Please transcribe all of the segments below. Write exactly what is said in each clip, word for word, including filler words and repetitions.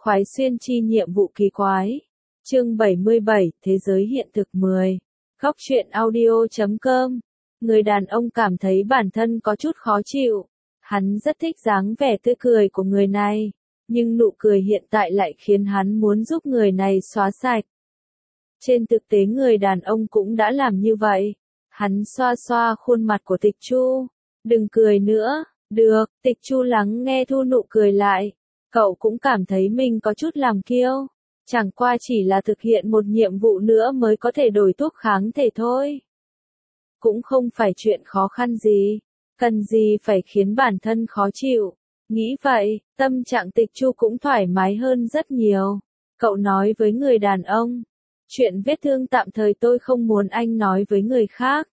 Khoái xuyên chi nhiệm vụ kỳ quái. Chương bảy mươi bảy, Thế giới hiện thực mười. Góc truyện audio chấm com. Người đàn ông cảm thấy bản thân có chút khó chịu. Hắn rất thích dáng vẻ tươi cười của người này, nhưng nụ cười hiện tại lại khiến hắn muốn giúp người này xóa sạch. Trên thực tế người đàn ông cũng đã làm như vậy. Hắn xoa xoa khuôn mặt của Tịch Chu. Đừng cười nữa, được, Tịch Chu lắng nghe thu nụ cười lại. Cậu cũng cảm thấy mình có chút làm kiêu. Chẳng qua chỉ là thực hiện một nhiệm vụ nữa mới có thể đổi thuốc kháng thể thôi. Cũng không phải chuyện khó khăn gì. Cần gì phải khiến bản thân khó chịu. Nghĩ vậy, tâm trạng Tịch Chu cũng thoải mái hơn rất nhiều. Cậu nói với người đàn ông. Chuyện vết thương tạm thời tôi không muốn anh nói với người khác.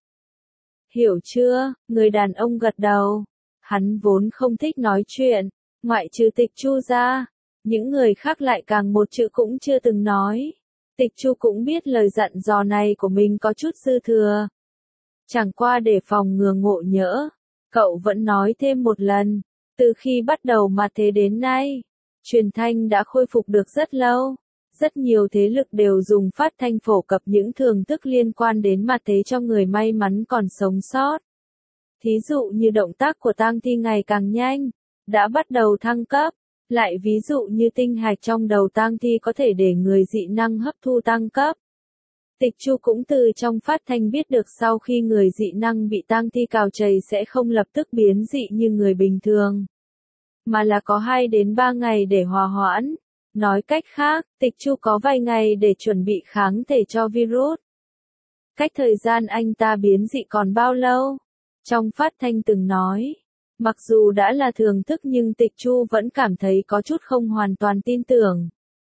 Hiểu chưa? Người đàn ông gật đầu. Hắn vốn không thích nói chuyện. Ngoại trừ Tịch Chu ra, những người khác lại càng một chữ cũng chưa từng nói. Tịch Chu cũng biết lời dặn dò này của mình có chút dư thừa. Chẳng qua để phòng ngừa ngộ nhỡ, cậu vẫn nói thêm một lần. Từ khi bắt đầu mà thế đến nay, truyền thanh đã khôi phục được rất lâu. Rất nhiều thế lực đều dùng phát thanh phổ cập những thưởng thức liên quan đến mặt thế cho người may mắn còn sống sót. Thí dụ như động tác của tang thi ngày càng nhanh, đã bắt đầu thăng cấp. Lại ví dụ như tinh hạch trong đầu tang thi có thể để người dị năng hấp thu tăng cấp. Tịch Chu cũng từ trong phát thanh biết được sau khi người dị năng bị tang thi cào chày sẽ không lập tức biến dị như người bình thường, mà là có hai đến ba ngày để hòa hoãn. Nói cách khác, Tịch Chu có vài ngày để chuẩn bị kháng thể cho virus. Cách thời gian anh ta biến dị còn bao lâu? Trong phát thanh từng nói. Mặc dù đã là thưởng thức nhưng Tịch Chu vẫn cảm thấy có chút không hoàn toàn tin tưởng.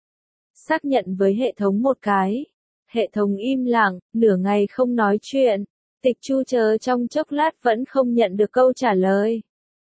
Xác nhận với hệ thống một cái. Hệ thống im lặng, nửa ngày không nói chuyện. Tịch Chu chờ trong chốc lát vẫn không nhận được câu trả lời.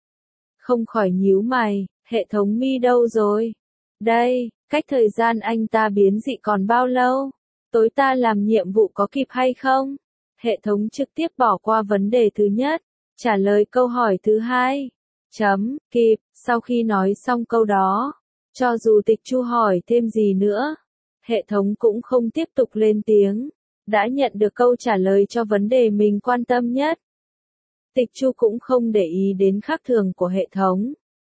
Không khỏi nhíu mày, hệ thống mi đâu rồi? Đây, cách thời gian anh ta biến dị còn bao lâu? Tối ta làm nhiệm vụ có kịp hay không? Hệ thống trực tiếp bỏ qua vấn đề thứ nhất. Trả lời câu hỏi thứ hai. Chấm, kịp, sau khi nói xong câu đó. Cho dù Tịch Chu hỏi thêm gì nữa, hệ thống cũng không tiếp tục lên tiếng. Đã nhận được câu trả lời cho vấn đề mình quan tâm nhất. Tịch Chu cũng không để ý đến khác thường của hệ thống.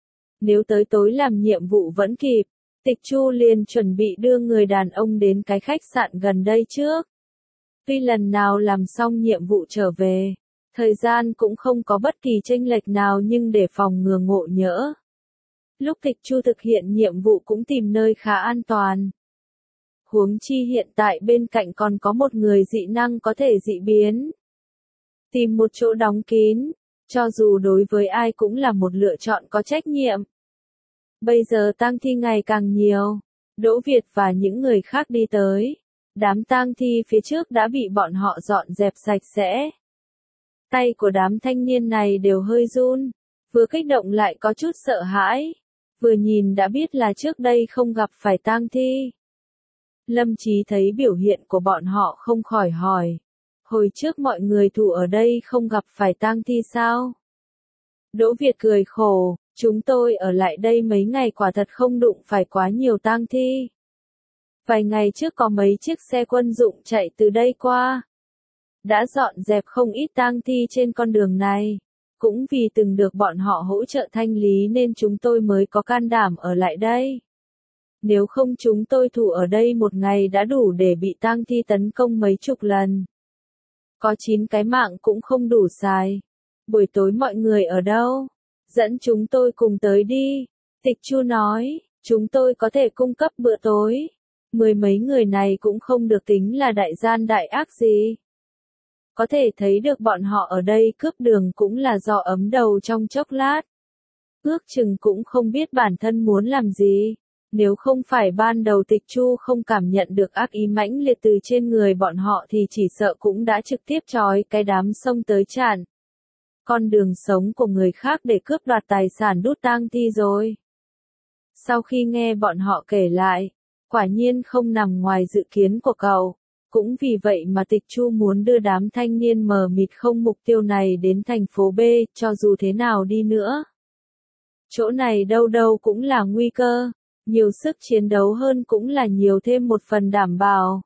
Nếu tới tối làm nhiệm vụ vẫn kịp, Tịch Chu liền chuẩn bị đưa người đàn ông đến cái khách sạn gần đây trước. Tuy lần nào làm xong nhiệm vụ trở về, thời gian cũng không có bất kỳ chênh lệch nào nhưng để phòng ngừa ngộ nhỡ. Lúc Tịch Chu thực hiện nhiệm vụ cũng tìm nơi khá an toàn. Huống chi hiện tại bên cạnh còn có một người dị năng có thể dị biến. Tìm một chỗ đóng kín, cho dù đối với ai cũng là một lựa chọn có trách nhiệm. Bây giờ tang thi ngày càng nhiều, Đỗ Việt và những người khác đi tới. Đám tang thi phía trước đã bị bọn họ dọn dẹp sạch sẽ. Tay của đám thanh niên này đều hơi run, vừa kích động lại có chút sợ hãi, vừa nhìn đã biết là trước đây không gặp phải tang thi. Lâm Chí thấy biểu hiện của bọn họ không khỏi hỏi, hồi trước mọi người thủ ở đây không gặp phải tang thi sao? Đỗ Việt cười khổ, chúng tôi ở lại đây mấy ngày quả thật không đụng phải quá nhiều tang thi. Vài ngày trước có mấy chiếc xe quân dụng chạy từ đây qua. Đã dọn dẹp không ít tang thi trên con đường này. Cũng vì từng được bọn họ hỗ trợ thanh lý nên chúng tôi mới có can đảm ở lại đây. Nếu không chúng tôi thủ ở đây một ngày đã đủ để bị tang thi tấn công mấy chục lần. Có chín cái mạng cũng không đủ xài. Buổi tối mọi người ở đâu? Dẫn chúng tôi cùng tới đi. Tịch Chu nói, chúng tôi có thể cung cấp bữa tối. Mười mấy người này cũng không được tính là đại gian đại ác gì. Có thể thấy được bọn họ ở đây cướp đường cũng là do ấm đầu trong chốc lát. Ước chừng cũng không biết bản thân muốn làm gì. Nếu không phải ban đầu Tịch Chu không cảm nhận được ác ý mãnh liệt từ trên người bọn họ thì chỉ sợ cũng đã trực tiếp trói cái đám xông tới chặn con đường sống của người khác để cướp đoạt tài sản đút tang thi rồi. Sau khi nghe bọn họ kể lại, quả nhiên không nằm ngoài dự kiến của cậu. Cũng vì vậy mà Tịch Chu muốn đưa đám thanh niên mờ mịt không mục tiêu này đến thành phố B, cho dù thế nào đi nữa. Chỗ này đâu đâu cũng là nguy cơ. nhiều sức chiến đấu hơn cũng là nhiều thêm một phần đảm bảo.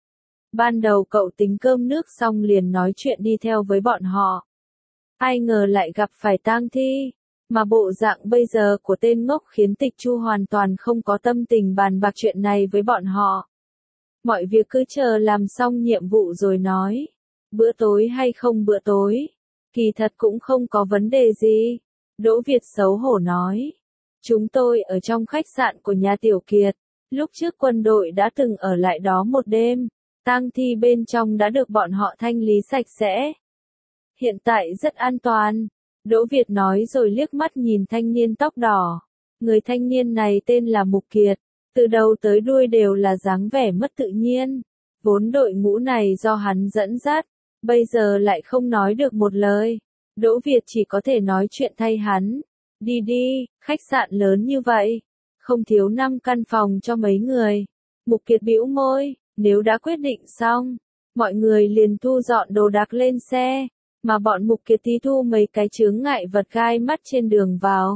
Ban đầu cậu tính cơm nước xong liền nói chuyện đi theo với bọn họ. Ai ngờ lại gặp phải tang thi, mà bộ dạng bây giờ của tên ngốc khiến Tịch Chu hoàn toàn không có tâm tình bàn bạc chuyện này với bọn họ. Mọi việc cứ chờ làm xong nhiệm vụ rồi nói. Bữa tối hay không bữa tối? Kỳ thật cũng không có vấn đề gì. Đỗ Việt xấu hổ nói. Chúng tôi ở trong khách sạn của nhà Tiểu Kiệt. Lúc trước quân đội đã từng ở lại đó một đêm. Tang thi bên trong đã được bọn họ thanh lý sạch sẽ. Hiện tại rất an toàn. Đỗ Việt nói rồi liếc mắt nhìn thanh niên tóc đỏ. Người thanh niên này tên là Mục Kiệt. Từ đầu tới đuôi đều là dáng vẻ mất tự nhiên. Vốn đội ngũ này do hắn dẫn dắt. Bây giờ lại không nói được một lời. Đỗ Việt chỉ có thể nói chuyện thay hắn. Đi đi, khách sạn lớn như vậy. Không thiếu năm căn phòng cho mấy người. Mục Kiệt bĩu môi. Nếu đã quyết định xong, mọi người liền thu dọn đồ đạc lên xe, mà bọn Mục Kiệt tí thu mấy cái chướng ngại vật gai mắt trên đường vào.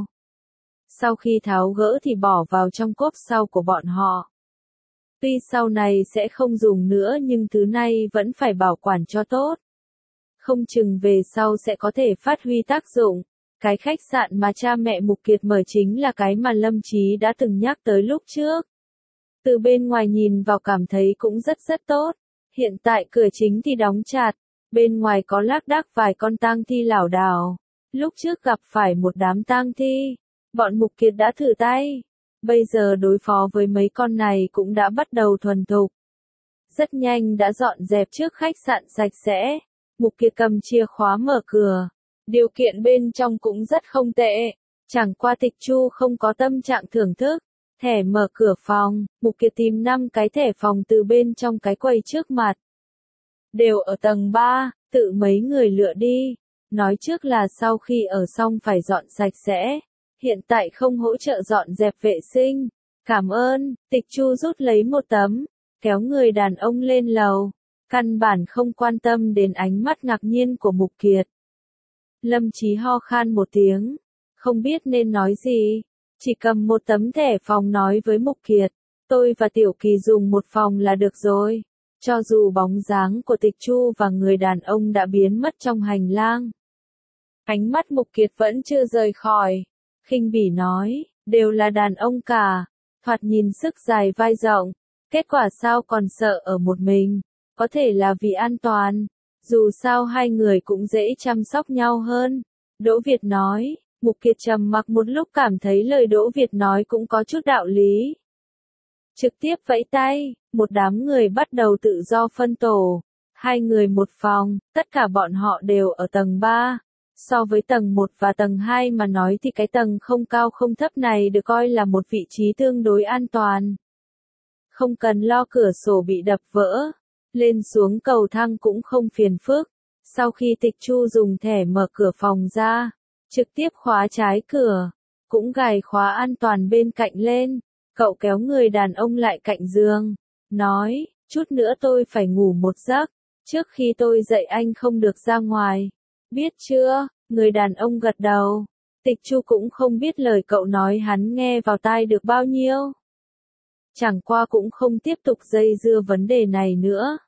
Sau khi tháo gỡ thì bỏ vào trong cốp sau của bọn họ. Tuy sau này sẽ không dùng nữa nhưng thứ này vẫn phải bảo quản cho tốt. Không chừng về sau sẽ có thể phát huy tác dụng. Cái khách sạn mà cha mẹ Mục Kiệt mở chính là cái mà Lâm Chí đã từng nhắc tới lúc trước. Từ bên ngoài nhìn vào cảm thấy cũng rất rất tốt. Hiện tại cửa chính thì đóng chặt. Bên ngoài có lác đác vài con tang thi lảo đảo. Lúc trước gặp phải một đám tang thi. Bọn Mục Kiệt đã thử tay. Bây giờ đối phó với mấy con này cũng đã bắt đầu thuần thục. Rất nhanh đã dọn dẹp trước khách sạn sạch sẽ. Mục Kiệt cầm chìa khóa mở cửa. Điều kiện bên trong cũng rất không tệ. Chẳng qua Tịch Chu không có tâm trạng thưởng thức. Thẻ mở cửa phòng, Mục Kiệt tìm năm cái thẻ phòng từ bên trong cái quầy trước mặt. Đều ở tầng ba, tự mấy người lựa đi. Nói trước là sau khi ở xong phải dọn sạch sẽ. Hiện tại không hỗ trợ dọn dẹp vệ sinh. Cảm ơn, Tịch Chu rút lấy một tấm, kéo người đàn ông lên lầu. Căn bản không quan tâm đến ánh mắt ngạc nhiên của Mục Kiệt. Lâm Chí ho khan một tiếng, không biết nên nói gì. Chỉ cầm một tấm thẻ phòng nói với Mục Kiệt, tôi và Tiểu Kỳ dùng một phòng là được rồi. Cho dù bóng dáng của Tịch Chu và người đàn ông đã biến mất trong hành lang. Ánh mắt Mục Kiệt vẫn chưa rời khỏi. Khinh bỉ nói, đều là đàn ông cả. Thoạt nhìn sức dài vai rộng. Kết quả sao còn sợ ở một mình. Có thể là vì an toàn. Dù sao hai người cũng dễ chăm sóc nhau hơn. Đỗ Việt nói. Mục Kiệt trầm mặc một lúc cảm thấy lời Đỗ Việt nói cũng có chút đạo lý. Trực tiếp vẫy tay, một đám người bắt đầu tự do phân tổ. Hai người một phòng, tất cả bọn họ đều ở tầng ba. So với tầng một và tầng hai mà nói thì cái tầng không cao không thấp này được coi là một vị trí tương đối an toàn. Không cần lo cửa sổ bị đập vỡ. Lên xuống cầu thang cũng không phiền phức. Sau khi Tịch Chu dùng thẻ mở cửa phòng ra, trực tiếp khóa trái cửa, cũng gài khóa an toàn bên cạnh lên. Cậu kéo người đàn ông lại cạnh giường, nói, chút nữa tôi phải ngủ một giấc, trước khi tôi dậy anh không được ra ngoài. Biết chưa? Người đàn ông gật đầu. Tịch Chu cũng không biết lời cậu nói hắn nghe vào tai được bao nhiêu. Chẳng qua cũng không tiếp tục dây dưa vấn đề này nữa.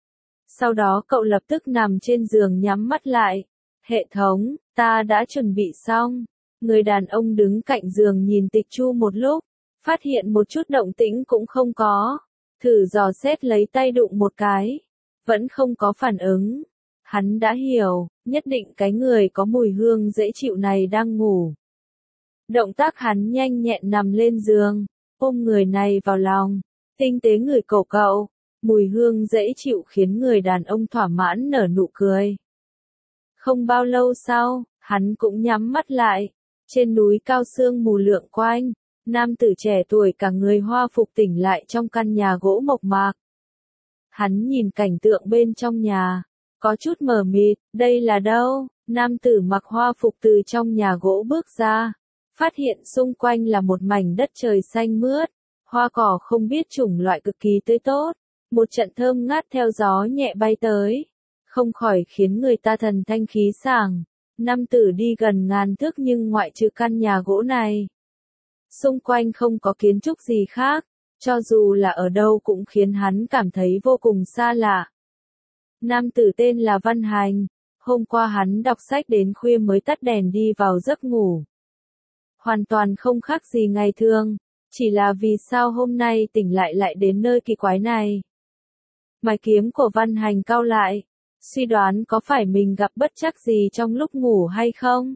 Sau đó cậu lập tức nằm trên giường nhắm mắt lại. Hệ thống, ta đã chuẩn bị xong. Người đàn ông đứng cạnh giường nhìn Tịch Chu một lúc, phát hiện một chút động tĩnh cũng không có. Thử dò xét lấy tay đụng một cái, vẫn không có phản ứng. Hắn đã hiểu, nhất định cái người có mùi hương dễ chịu này đang ngủ. Động tác hắn nhanh nhẹn nằm lên giường, ôm người này vào lòng, tinh tế người cổ cậu. Mùi hương dễ chịu khiến người đàn ông thỏa mãn nở nụ cười. Không bao lâu sau, hắn cũng nhắm mắt lại. Trên núi cao sương mù lượn quanh, nam tử trẻ tuổi cả người hoa phục tỉnh lại trong căn nhà gỗ mộc mạc. Hắn nhìn cảnh tượng bên trong nhà, có chút mờ mịt, đây là đâu? Nam tử mặc hoa phục từ trong nhà gỗ bước ra, phát hiện xung quanh là một mảnh đất trời xanh mướt, hoa cỏ không biết chủng loại cực kỳ tươi tốt, một trận thơm ngát theo gió nhẹ bay tới, không khỏi khiến người ta thần thanh khí sảng. Nam tử đi gần ngàn thước nhưng ngoại trừ căn nhà gỗ này, Xung quanh không có kiến trúc gì khác, cho dù là ở đâu cũng khiến hắn cảm thấy vô cùng xa lạ. Nam tử tên là Văn Hành, hôm qua hắn đọc sách đến khuya mới tắt đèn đi vào giấc ngủ. Hoàn toàn không khác gì ngày thường, chỉ là vì sao hôm nay tỉnh lại lại đến nơi kỳ quái này. Mày kiếm của Văn Hành cau lại, suy đoán có phải mình gặp bất trắc gì trong lúc ngủ hay không?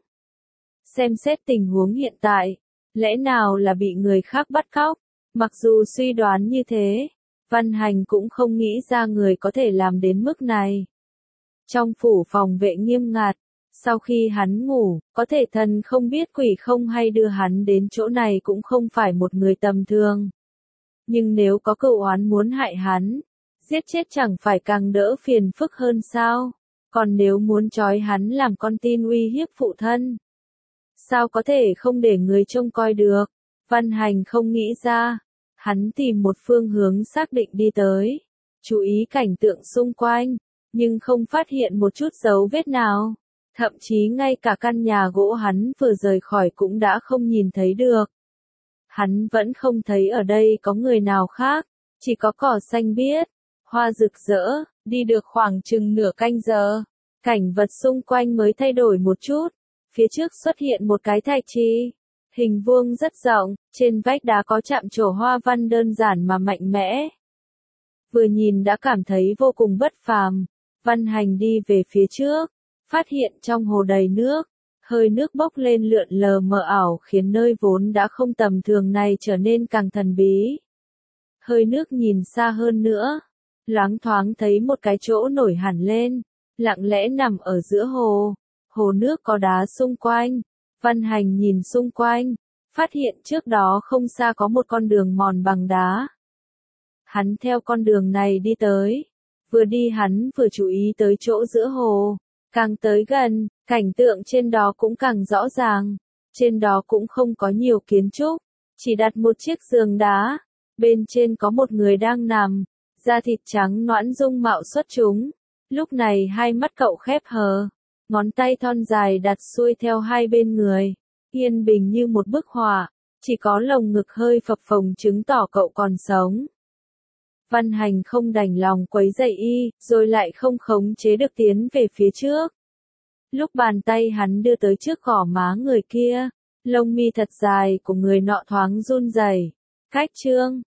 Xem xét tình huống hiện tại, lẽ nào là bị người khác bắt cóc? Mặc dù suy đoán như thế, Văn Hành cũng không nghĩ ra người có thể làm đến mức này. Trong phủ phòng vệ nghiêm ngặt, sau khi hắn ngủ, có thể thần không biết quỷ không hay đưa hắn đến chỗ này cũng không phải một người tầm thường. Nhưng nếu có cựu oán muốn hại hắn, giết chết chẳng phải càng đỡ phiền phức hơn sao? Còn nếu muốn trói hắn làm con tin uy hiếp phụ thân, sao có thể không để người trông coi được? Văn Hành không nghĩ ra, hắn tìm một phương hướng xác định đi tới, chú ý cảnh tượng xung quanh, nhưng không phát hiện một chút dấu vết nào. Thậm chí ngay cả căn nhà gỗ hắn vừa rời khỏi cũng đã không nhìn thấy được. Hắn vẫn không thấy ở đây có người nào khác, chỉ có cỏ xanh biếc, hoa rực rỡ. Đi được khoảng chừng nửa canh giờ, cảnh vật xung quanh mới thay đổi một chút. Phía trước xuất hiện một cái thạch trì, hình vuông rất rộng, trên vách đá có chạm trổ hoa văn đơn giản mà mạnh mẽ. Vừa nhìn đã cảm thấy vô cùng bất phàm. Văn Hành đi về phía trước, phát hiện trong hồ đầy nước, hơi nước bốc lên lượn lờ mờ ảo khiến nơi vốn đã không tầm thường này trở nên càng thần bí. Hơi nước nhìn xa hơn nữa, loáng thoáng thấy một cái chỗ nổi hẳn lên, lặng lẽ nằm ở giữa hồ. Hồ nước có đá xung quanh. Văn Hành nhìn xung quanh, phát hiện trước đó không xa có một con đường mòn bằng đá. Hắn theo con đường này đi tới, vừa đi hắn vừa chú ý tới chỗ giữa hồ. Càng tới gần, cảnh tượng trên đó cũng càng rõ ràng. Trên đó cũng không có nhiều kiến trúc, chỉ đặt một chiếc giường đá. Bên trên có một người đang nằm, da thịt trắng nõn dung mạo xuất chúng. Lúc này hai mắt cậu khép hờ, ngón tay thon dài đặt xuôi theo hai bên người, yên bình như một bức họa, chỉ có lồng ngực hơi phập phồng chứng tỏ cậu còn sống. Văn Hành không đành lòng quấy rầy y, rồi lại không khống chế được tiến về phía trước. Lúc bàn tay hắn đưa tới trước gò má người kia, lông mi thật dài của người nọ thoáng run rẩy. Cách trương,